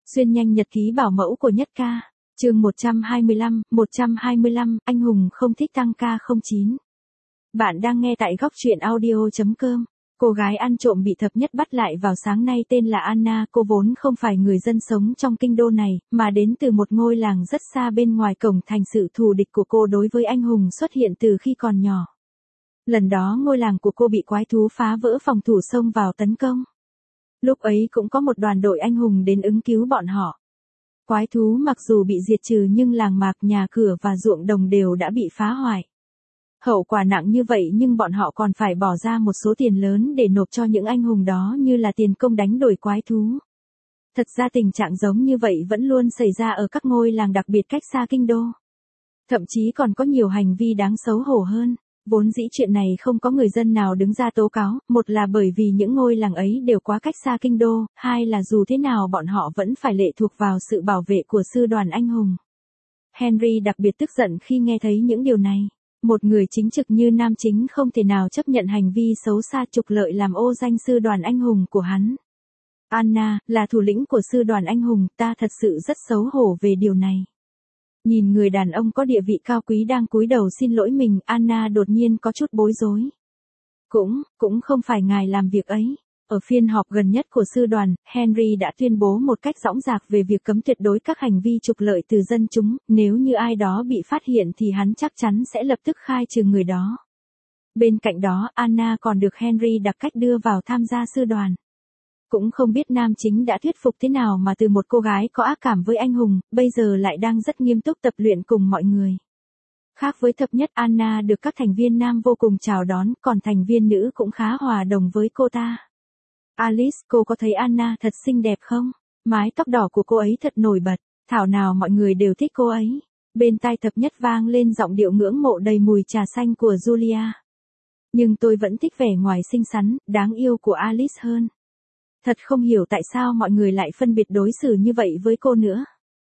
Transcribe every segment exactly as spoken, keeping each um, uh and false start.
Xuyên nhanh nhật ký bảo mẫu của Nhất Ca. Chương một trăm hai mươi lăm, một trăm hai mươi lăm, anh hùng không thích tăng ca không chín. Bạn đang nghe tại góc truyện audio chấm com. Cô gái ăn trộm bị thập nhất bắt lại vào sáng nay tên là Anna, cô vốn không phải người dân sống trong kinh đô này, mà đến từ một ngôi làng rất xa bên ngoài cổng thành. Sự thù địch của cô đối với anh hùng xuất hiện từ khi còn nhỏ. Lần đó ngôi làng của cô bị quái thú phá vỡ phòng thủ xông vào tấn công. Lúc ấy cũng có một đoàn đội anh hùng đến ứng cứu bọn họ. Quái thú mặc dù bị diệt trừ nhưng làng mạc, nhà cửa và ruộng đồng đều đã bị phá hoại. Hậu quả nặng như vậy nhưng bọn họ còn phải bỏ ra một số tiền lớn để nộp cho những anh hùng đó như là tiền công đánh đuổi quái thú. Thật ra tình trạng giống như vậy vẫn luôn xảy ra ở các ngôi làng đặc biệt cách xa kinh đô. Thậm chí còn có nhiều hành vi đáng xấu hổ hơn. Vốn dĩ chuyện này không có người dân nào đứng ra tố cáo, một là bởi vì những ngôi làng ấy đều quá cách xa kinh đô, hai là dù thế nào bọn họ vẫn phải lệ thuộc vào sự bảo vệ của sư đoàn anh hùng. Henry đặc biệt tức giận khi nghe thấy những điều này. Một người chính trực như nam chính không thể nào chấp nhận hành vi xấu xa trục lợi làm ô danh sư đoàn anh hùng của hắn. Anna, là thủ lĩnh của sư đoàn anh hùng, ta thật sự rất xấu hổ về điều này. Nhìn người đàn ông có địa vị cao quý đang cúi đầu xin lỗi mình, Anna đột nhiên có chút bối rối. Cũng, cũng không phải ngài làm việc ấy. Ở phiên họp gần nhất của sư đoàn, Henry đã tuyên bố một cách dõng dạc về việc cấm tuyệt đối các hành vi trục lợi từ dân chúng, nếu như ai đó bị phát hiện thì hắn chắc chắn sẽ lập tức khai trừ người đó. Bên cạnh đó, Anna còn được Henry đặc cách đưa vào tham gia sư đoàn. Cũng không biết nam chính đã thuyết phục thế nào mà từ một cô gái có ác cảm với anh hùng, bây giờ lại đang rất nghiêm túc tập luyện cùng mọi người. Khác với thập nhất, Anna được các thành viên nam vô cùng chào đón, còn thành viên nữ cũng khá hòa đồng với cô ta. Alice, cô có thấy Anna thật xinh đẹp không? Mái tóc đỏ của cô ấy thật nổi bật, thảo nào mọi người đều thích cô ấy. Bên tai thập nhất vang lên giọng điệu ngưỡng mộ đầy mùi trà xanh của Julia. Nhưng tôi vẫn thích vẻ ngoài xinh xắn, đáng yêu của Alice hơn. Thật không hiểu tại sao mọi người lại phân biệt đối xử như vậy với cô nữa.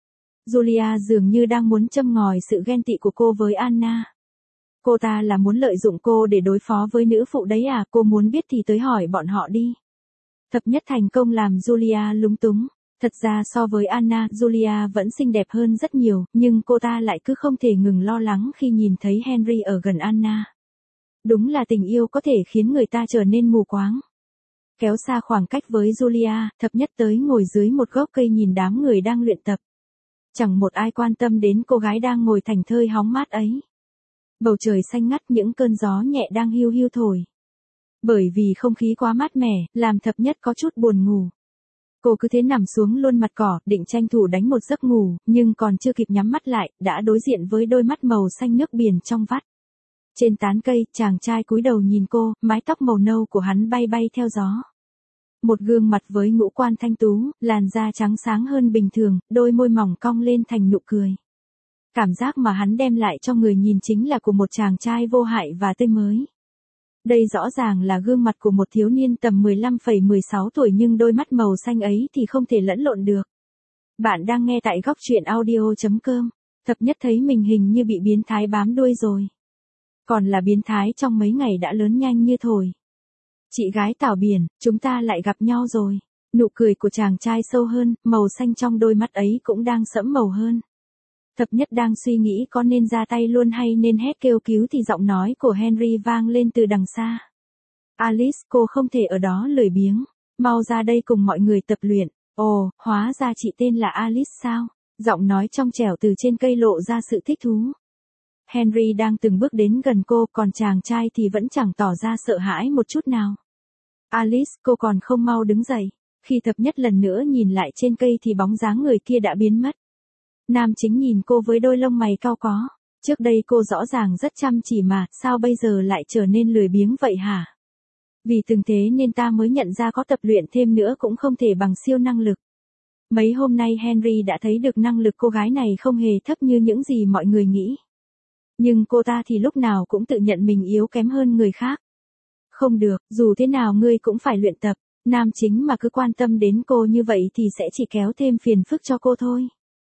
Julia dường như đang muốn châm ngòi sự ghen tị của cô với Anna. Cô ta là muốn lợi dụng cô để đối phó với nữ phụ đấy à? Cô muốn biết thì tới hỏi bọn họ đi. Thập nhất thành công làm Julia lúng túng. Thật ra so với Anna, Julia vẫn xinh đẹp hơn rất nhiều, nhưng cô ta lại cứ không thể ngừng lo lắng khi nhìn thấy Henry ở gần Anna. Đúng là tình yêu có thể khiến người ta trở nên mù quáng. Kéo xa khoảng cách với Julia, thập nhất tới ngồi dưới một gốc cây nhìn đám người đang luyện tập. Chẳng một ai quan tâm đến cô gái đang ngồi thảnh thơi hóng mát ấy. Bầu trời xanh ngắt, những cơn gió nhẹ đang hiu hiu thổi. Bởi vì không khí quá mát mẻ, làm thập nhất có chút buồn ngủ. Cô cứ thế nằm xuống luôn mặt cỏ, định tranh thủ đánh một giấc ngủ, nhưng còn chưa kịp nhắm mắt lại, đã đối diện với đôi mắt màu xanh nước biển trong vắt. Trên tán cây, chàng trai cúi đầu nhìn cô, mái tóc màu nâu của hắn bay bay theo gió. Một gương mặt với ngũ quan thanh tú, làn da trắng sáng hơn bình thường, đôi môi mỏng cong lên thành nụ cười. Cảm giác mà hắn đem lại cho người nhìn chính là của một chàng trai vô hại và tươi mới. Đây rõ ràng là gương mặt của một thiếu niên tầm mười lăm phẩy mười sáu tuổi nhưng đôi mắt màu xanh ấy thì không thể lẫn lộn được. Bạn đang nghe tại góc truyện audio chấm com. Thập nhất thấy mình hình như bị biến thái bám đuôi rồi. Còn là biến thái trong mấy ngày đã lớn nhanh như thổi. Chị gái Tảo Biển, chúng ta lại gặp nhau rồi. Nụ cười của chàng trai sâu hơn, màu xanh trong đôi mắt ấy cũng đang sẫm màu hơn. Thập nhất đang suy nghĩ có nên ra tay luôn hay nên hét kêu cứu thì giọng nói của Henry vang lên từ đằng xa. Alice, cô không thể ở đó lười biếng. Mau ra đây cùng mọi người tập luyện. Ồ, hóa ra chị tên là Alice sao? Giọng nói trong trẻo từ trên cây lộ ra sự thích thú. Henry đang từng bước đến gần cô, còn chàng trai thì vẫn chẳng tỏ ra sợ hãi một chút nào. Alice, cô còn không mau đứng dậy. Khi thập nhất lần nữa nhìn lại trên cây thì bóng dáng người kia đã biến mất. Nam chính nhìn cô với đôi lông mày cau có. Trước đây cô rõ ràng rất chăm chỉ mà, sao bây giờ lại trở nên lười biếng vậy hả? Vì từng thế nên ta mới nhận ra có tập luyện thêm nữa cũng không thể bằng siêu năng lực. Mấy hôm nay Henry đã thấy được năng lực cô gái này không hề thấp như những gì mọi người nghĩ. Nhưng cô ta thì lúc nào cũng tự nhận mình yếu kém hơn người khác. Không được, dù thế nào ngươi cũng phải luyện tập. Nam chính mà cứ quan tâm đến cô như vậy thì sẽ chỉ kéo thêm phiền phức cho cô thôi.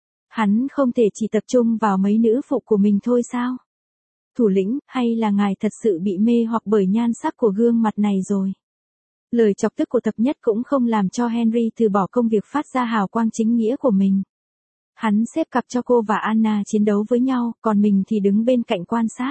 Hắn không thể chỉ tập trung vào mấy nữ phụ của mình thôi sao? Thủ lĩnh, hay là ngài thật sự bị mê hoặc bởi nhan sắc của gương mặt này rồi? Lời chọc tức của thập nhất cũng không làm cho Henry từ bỏ công việc phát ra hào quang chính nghĩa của mình. Hắn xếp cặp cho cô và Anna chiến đấu với nhau, còn mình thì đứng bên cạnh quan sát.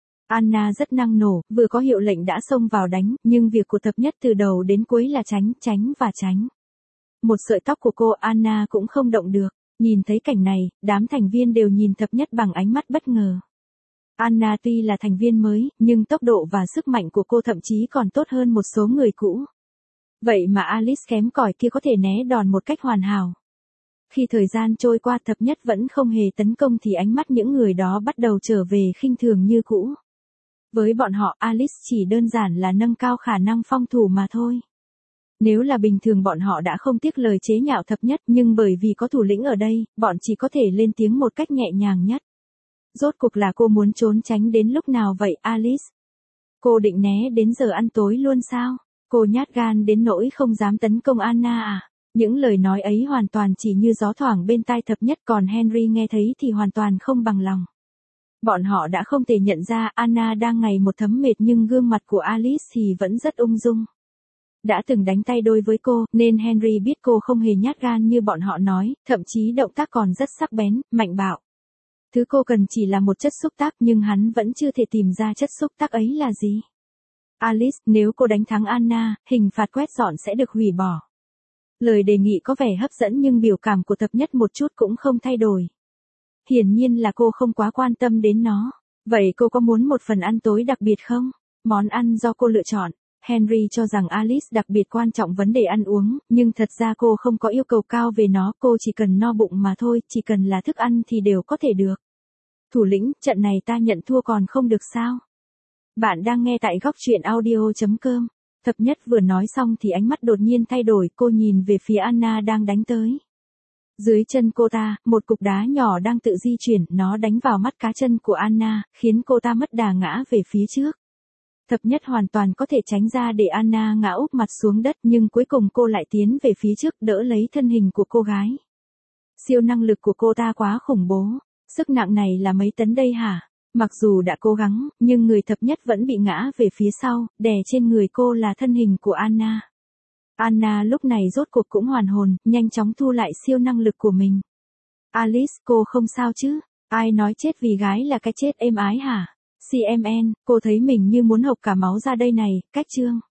Anna rất năng nổ, vừa có hiệu lệnh đã xông vào đánh, nhưng việc của thập nhất từ đầu đến cuối là tránh, tránh và tránh. Một sợi tóc của cô Anna cũng không động được. Nhìn thấy cảnh này, đám thành viên đều nhìn thập nhất bằng ánh mắt bất ngờ. Anna tuy là thành viên mới, nhưng tốc độ và sức mạnh của cô thậm chí còn tốt hơn một số người cũ. Vậy mà Alice kém cỏi kia có thể né đòn một cách hoàn hảo. Khi thời gian trôi qua thập nhất vẫn không hề tấn công thì ánh mắt những người đó bắt đầu trở về khinh thường như cũ. Với bọn họ Alice chỉ đơn giản là nâng cao khả năng phòng thủ mà thôi. Nếu là bình thường bọn họ đã không tiếc lời chế nhạo thập nhất, nhưng bởi vì có thủ lĩnh ở đây, bọn chỉ có thể lên tiếng một cách nhẹ nhàng nhất. Rốt cuộc là cô muốn trốn tránh đến lúc nào vậy Alice? Cô định né đến giờ ăn tối luôn sao? Cô nhát gan đến nỗi không dám tấn công Anna à? Những lời nói ấy hoàn toàn chỉ như gió thoảng bên tai thập nhất, còn Henry nghe thấy thì hoàn toàn không bằng lòng. Bọn họ đã không thể nhận ra Anna đang ngày một thấm mệt, nhưng gương mặt của Alice thì vẫn rất ung dung. Đã từng đánh tay đôi với cô, nên Henry biết cô không hề nhát gan như bọn họ nói, thậm chí động tác còn rất sắc bén, mạnh bạo. Thứ cô cần chỉ là một chất xúc tác, nhưng hắn vẫn chưa thể tìm ra chất xúc tác ấy là gì. Alice, nếu cô đánh thắng Anna, hình phạt quét dọn sẽ được hủy bỏ. Lời đề nghị có vẻ hấp dẫn nhưng biểu cảm của thập nhất một chút cũng không thay đổi. Hiển nhiên là cô không quá quan tâm đến nó. Vậy cô có muốn một phần ăn tối đặc biệt không? Món ăn do cô lựa chọn. Henry cho rằng Alice đặc biệt quan trọng vấn đề ăn uống, nhưng thật ra cô không có yêu cầu cao về nó, cô chỉ cần no bụng mà thôi, chỉ cần là thức ăn thì đều có thể được. Thủ lĩnh, trận này ta nhận thua còn không được sao? Bạn đang nghe tại góc truyện audio chấm com. Thập nhất vừa nói xong thì ánh mắt đột nhiên thay đổi, cô nhìn về phía Anna đang đánh tới. Dưới chân cô ta, một cục đá nhỏ đang tự di chuyển, nó đánh vào mắt cá chân của Anna, khiến cô ta mất đà ngã về phía trước. Thập nhất hoàn toàn có thể tránh ra để Anna ngã úp mặt xuống đất, nhưng cuối cùng cô lại tiến về phía trước đỡ lấy thân hình của cô gái. Siêu năng lực của cô ta quá khủng bố. Sức nặng này là mấy tấn đây hả? Mặc dù đã cố gắng, nhưng người thập nhất vẫn bị ngã về phía sau, đè trên người cô là thân hình của Anna. Anna lúc này rốt cuộc cũng hoàn hồn, nhanh chóng thu lại siêu năng lực của mình. Alice, cô không sao chứ? Ai nói chết vì gái là cái chết êm ái hả? xê em en, cô thấy mình như muốn hộc cả máu ra đây này, cách chương.